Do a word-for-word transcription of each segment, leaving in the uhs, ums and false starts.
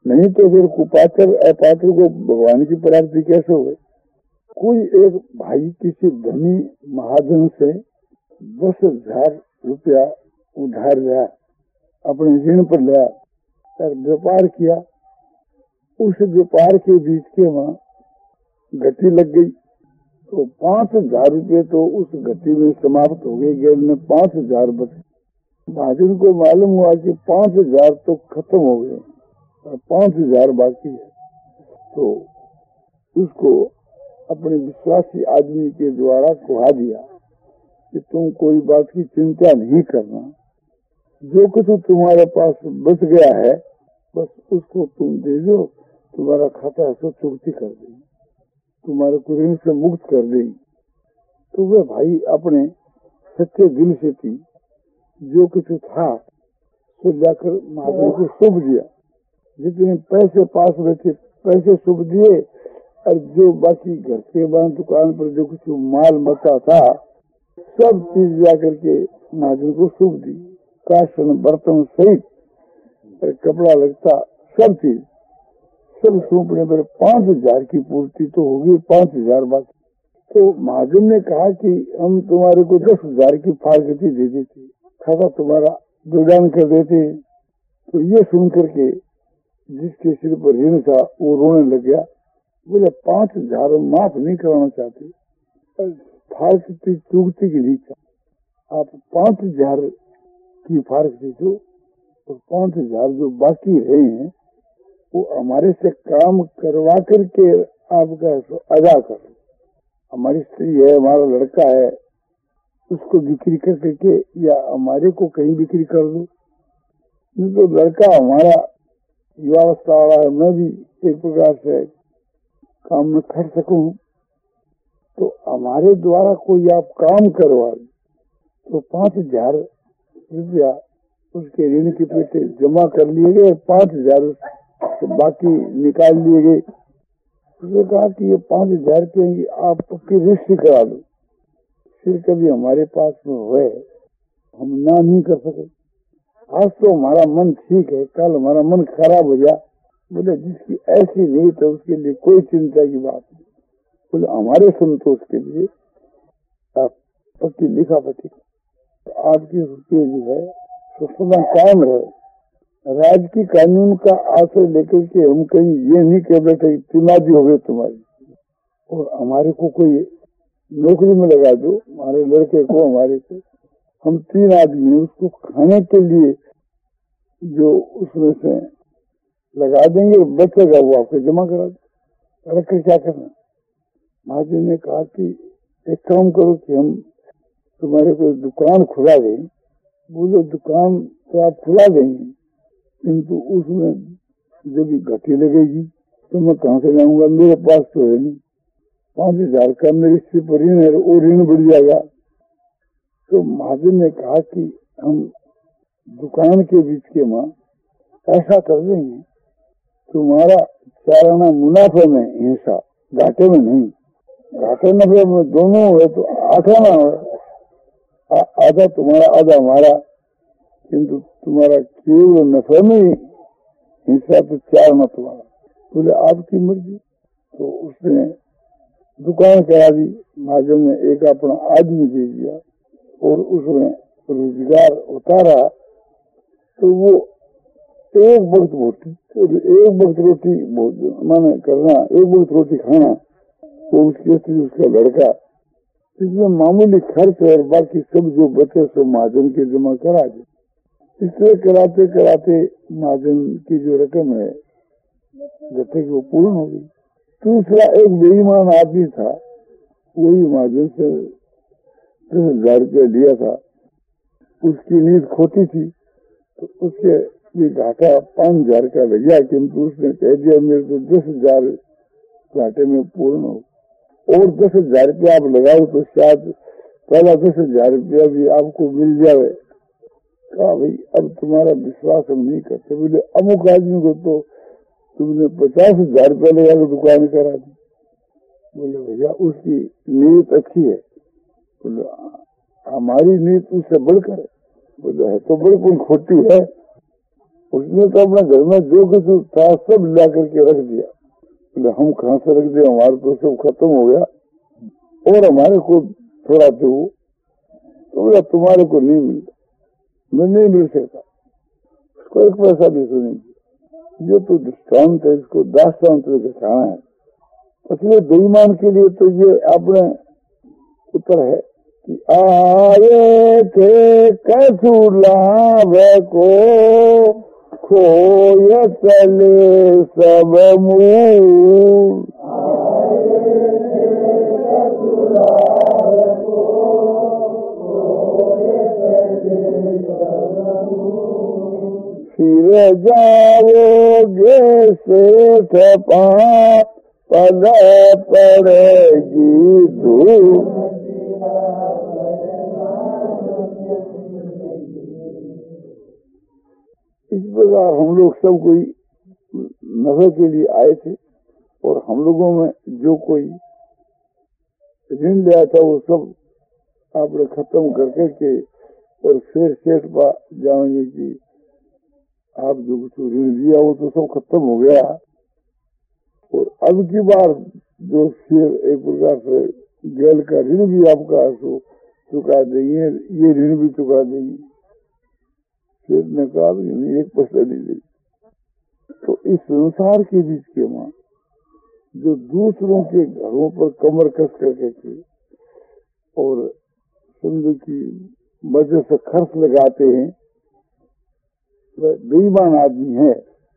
नहीं तो फिर कुपात्र अपात्र को भगवान की प्राप्ति कैसे हो गई। कोई एक भाई किसी धनी महाजन से दस हजार रुपया उधार लिया, अपने ऋण पर लिया और व्यापार किया। उस व्यापार के बीच के वहां गति लग गई तो पांच हजार रुपये तो उस गति में समाप्त हो गए। गेल में पांच हजार बचे। महाजन को मालूम हुआ कि पांच हजार तो खत्म हो गए और पांच हजार बाकी है। तो उसको अपने विश्वासी आदमी के द्वारा कहा दिया कि तुम कोई बात की चिंता नहीं करना, जो कुछ तुम्हारे पास बच गया है बस उसको तुम दे दो, तुम्हारा खाता ऐसा चुकती कर देगी, तुम्हारे को ऋण से मुक्त कर देगी। तो वह भाई अपने सच्चे दिल से थी, जो कुछ था तो जाकर महाजन को सौंप दिया। जितने पैसे पास बैठे पैसे सौंप दिए और जो बाकी घर के बाद दुकान पर जो कुछ माल बचा था सब चीज जाकर के महाजन को सौंप दी। काशन बर्तन सहित और कपड़ा लगता सब चीज सब सौंपने पर पांच हजार की पूर्ति तो होगी, पांच हजार बाकी। तो महाजन ने कहा कि हम तुम्हारे को दस हजार की फारगति दे देते, खाता तुम्हारा विदान कर देते। तो ये सुन करके जिसके सिर पर ऋण था वो रोने लग गया। बोले पांच हजार माफ नहीं कराना चाहते, फारगति चुकती की नहीं चाहते, आप पांच हजार की फारगति दो और पांच हजार जो बाकी रहे हैं वो हमारे से काम करवा करके आपका अदा कर। हमारी स्त्री है, हमारा लड़का है, उसको बिक्री कर करके या हमारे को कहीं बिक्री कर दो। नहीं तो लड़का हमारा युवावस्था वाला है, मैं भी एक प्रकार से काम में खड़ सकूं, तो हमारे द्वारा कोई आप काम करवा तो पांच हजार रुपया उसके ऋण के पेटे जमा कर लिए गए, पांच हजार तो बाकी निकाल लिए गए। उसने कहा कि ये पांच हजार रुपये आप पक्की रजिस्ट्री करा दो, फिर कभी हमारे पास में हुए हम ना नहीं कर सके। आज तो हमारा मन ठीक है, कल हमारा मन खराब हो जाए। बोले जिसकी ऐसी नहीं तो उसके लिए कोई चिंता की बात नहीं। बोले हमारे संतोष के लिए आप पक्की लिखा पट्टी तो आपके रुपये जो है तो सदा कायम रहे। राज्य की कानून का आश्रय लेकर के हम कहीं ये नहीं कह बैठे तिमादी हो गए तुम्हारी और हमारे को कोई नौकरी में लगा दो, हमारे लड़के को हमारे को। हम तीन आदमी उसको खाने के लिए जो उसमें से लगा देंगे बचेगा वो आपको जमा करा दो, रख कर क्या करना। महाजन ने कहा कि एक काम करो कि हम तुम्हारे को दुकान खुला दें। बोलो दुकान तो आप खुला देंगे किंतु उसमें जब घटी लगेगी तो मैं कहाँ से लाऊंगा, मेरे पास तो है नहीं। पांच हजार का मेरे से पर ऋण है, वो ऋण बढ़ जाएगा। तो महाजन ने कहा कि हम दुकान के बीच के माँ ऐसा कर देंगे, तुम्हारा चाराना मुनाफे में हिस्सा, घाटे में नहीं। घाटे नफे में दोनों है तो आठाना हो, आधा तुम्हारा आधा हमारा, किंतु तुम्हारा केवल नफे में ही हिस्सा तो चार न तुम्हारा। बोले आपकी मर्जी। तो उसने दुकान करा दी। महाजन ने एक अपना आदमी दे दिया और उसमें रोजगार उतारा। तो वो एक वक्त रोटी एक वक्त रोटी माने करना, एक वक्त रोटी खाना, वो उसकी स्त्री उसका लड़का, इसमें मामूली खर्च और बाकी सब जो बचे सो महाजन के जमा करा दे। इसलिए कराते कराते महाजन की जो रकम है घटे की वो पूर्ण हो गई। दूसरा एक बेईमान आदमी था, वही महाजन से दस हजार रुपया लिया था, उसकी नींद खोती थी तो उसके भी घाटा पांच हजार का लग गया, किंतु उसने कह दिया मेरे तो दस हजार घाटे में पूर्ण हो और दस हजार रुपया आप लगाओ तो शायद पहला दस हजार रुपया भी आपको मिल जाए। कहा भाई अब तुम्हारा विश्वास हम नहीं करते। बोले अमुक आदमी को तो तुमने पचास हजार रुपया लगा के दुकान करा दी। बोले भैया उसकी नीयत अच्छी है। बोले हमारी नीयत उससे बढ़कर है। बोले है तो बिल्कुल खोटी है। उसने तो अपने घर में जो कुछ था सब ला करके रख दिया। हम कहाँ से रख दिया, हमारा तो सब खत्म हो गया और हमारे को थोड़ा दो, तो बोला तुम्हारे को नहीं मिलता, मैं नहीं मिल सकता, उसको एक पैसा भी सुनेगी। ये तो दृष्टांत है, इसको दास्तांत घटाना है। इसलिए बेईमान के लिए तो ये आपने उत्तर है कि आए थे कसूलाभ को खोय चले सब मूल, फिर जाओगे सेठ पाप पल पड़ेगी धूप। इस प्रकार हम लोग सब कोई नफे के लिए आए थे और हम लोगों में जो कोई ऋण लिया था वो सब आपने खत्म कर करके और फिर सेठ पा जाएंगे कि आप जो कुछ ऋण दिया वो तो सब खत्म हो गया और अब की बार जो फिर एक प्रकार से गैल का ऋण भी आपका सो चुका देंगे, ये ऋण भी चुका देंगे। फिर ने कहा एक पैसा नहीं देगी। तो इस संसार के बीच के मां जो दूसरों के घरों पर कमर कस करके के और समझो की मजे से खर्च लगाते हैं, वह बेईमान आदमी है।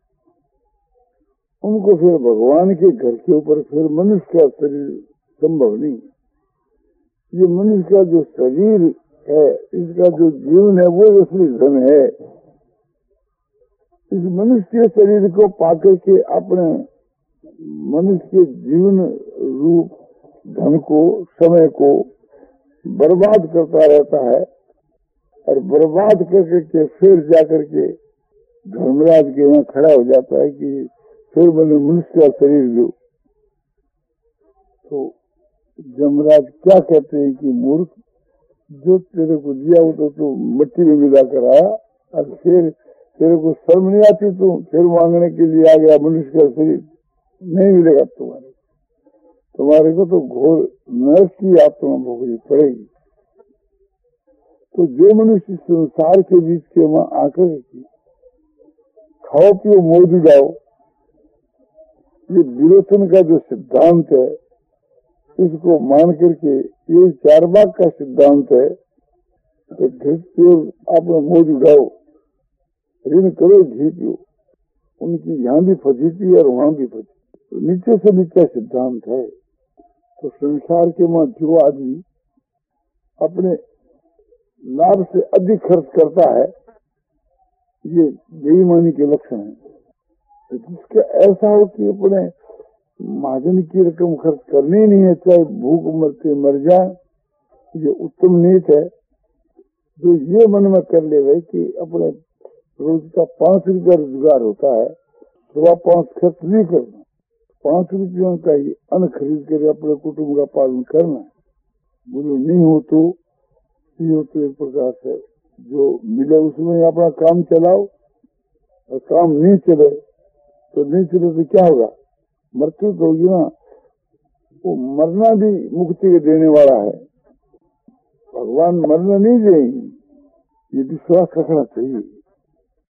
उनको फिर भगवान के घर के ऊपर फिर मनुष्य का शरीर संभव नहीं। ये मनुष्य का जो शरीर है, इसका जो जीवन है वो असली धन है। इस मनुष्य शरीर को पाकर के अपने मनुष्य के जीवन रूप धन को, समय को बर्बाद करता रहता है और बर्बाद करके के फिर जाकर के धर्मराज के यहाँ खड़ा हो जाता है कि फिर मैंने मनुष्य का शरीर दो। तो जमराज क्या कहते हैं कि मूर्ख, जो तेरे को दिया वो तो तू मिट्टी में मिला कर आया और फिर तेरे को शर्म नहीं आती, तू फिर मांगने के लिए आ गया मनुष्य का शरीर। नहीं मिलेगा तुम्हारे तुम्हारे को तो घोर नरक की आत्मा भोगनी पड़ेगी। तो जो मनुष्य संसार के बीच के वहां आकर खाओ पियो मौज उड़ाओ, ये विरोचन का जो सिद्धांत है इसको मान करके, ये चार बाग का सिद्धांत है, तो घी आप मौज उड़ाओ, ऋण करो, घी पियो। उनकी यहाँ भी फजीती है और वहां भी फजीती, तो नीचे से नीचा सिद्धांत है। तो संसार के मां जो आदमी अपने लाभ से अधिक खर्च करता है, ये बेईमानी के लक्षण है। तो जिसका ऐसा हो कि अपने महाजन की रकम खर्च करनी ही नहीं है, चाहे भूख मर के मर जाए, ये उत्तम नीत है। जो ये मन में कर ले भाई कि अपने रोज का पांच रुपया रोजगार होता है, सवा पांच खर्च नहीं करना, पांच रुपयों का ही अन्न खरीद कर अपने कुटुंब का पालन करना है। बोले नहीं हो तो ये हो तो एक प्रकार से जो मिले उसमें अपना काम चलाओ, और काम नहीं चले तो नहीं चले तो क्या होगा, मृत्यु तो होगी ना। वो मरना भी मुक्ति देने वाला है, भगवान मरना नहीं देंगे, ये विश्वास रखना चाहिए।